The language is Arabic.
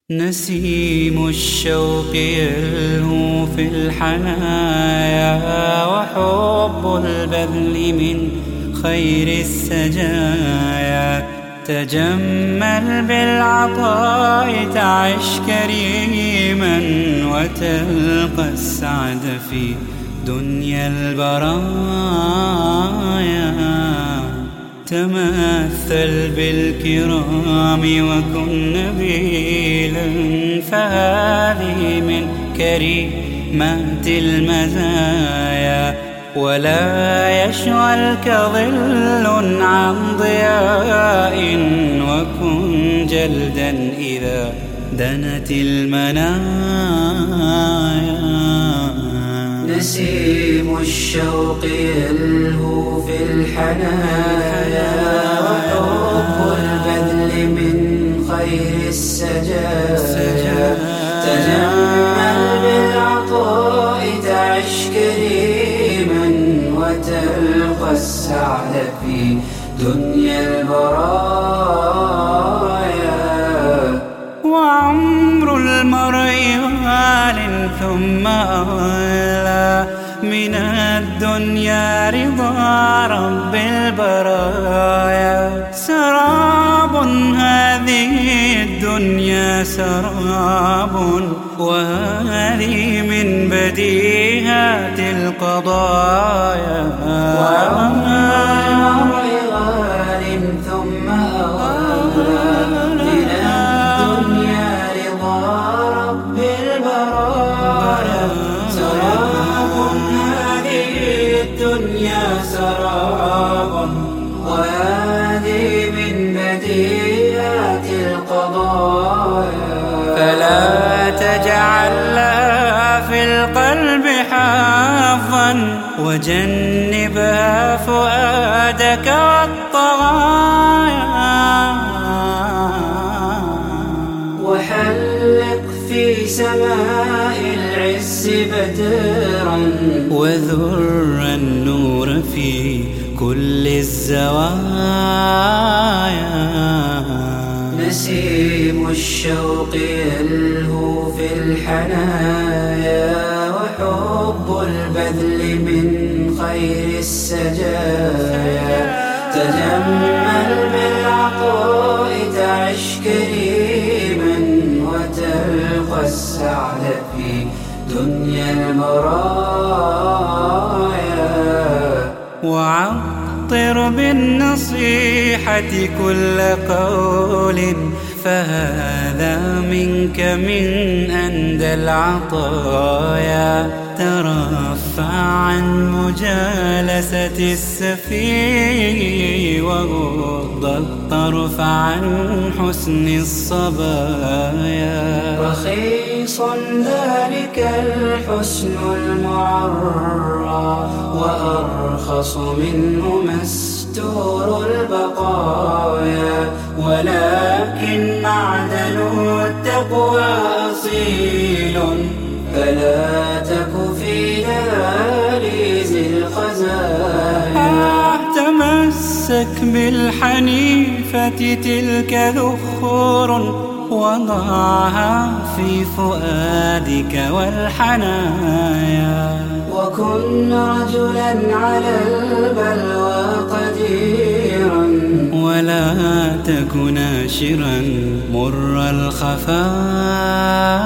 نسيم الشوق يلهو في الحنايا، وحب البذل من خير السجايا. تجمل بالعطاء تعش كريما، وتلقى السعد في دنيا البرايا. تمثل بالكرام وكن نبيلا، فهذه من كريمات المزايا. ولا يشغلك ظل عن ضياء، وكن جلدا إذا دنت المنايا. نسيم الشوق يلهو في الحنايا، وحب البذل من خير السجايا. تجمل بالعطاء تعش كريما، وتلقى السعد في دنيا البرايا. وعمر المرء غال ثم أغلى، من الدنيا رضا رب البرايا. سراب هذه الدنيا سراب، وهذه من بديهات القضايا. وعمر المرء غال ثم أغلى، من الدنيا رضا رب البرايا. سراب هذه الدنيا سراب، وهذه من بديهات القضايا. فلا تجعل لها في القلب حظا، وجنبها فؤادك والطغايا. وحلق في سماء العز بدرا، وذر النور في كل الزوايا. نسيم الشوق يلهو في الحنايا، وحب البذل من خير السجايا. تجمل بالعطاء تعش كريما، وتلقى السعد في دنيا البرايا. وعطر بالنصيحة كل قول، فهذا منك من أندى العطايا. ترفع عن مجالسة السفيه، وغض الطرف عن حسن الصبايا. رخيص ذلك الحسن المعرى، وأرخص منه مستور البقايا. ولكن معدن التقوى أصيل، فلا تك في دهاليز الخزايا. تمسك بالحنيفة تلك ذخور، وضعها في فؤادك والحنايا. وكن رجلا على البلوى قديرا، ولا تك ناشرا مر الخفايا.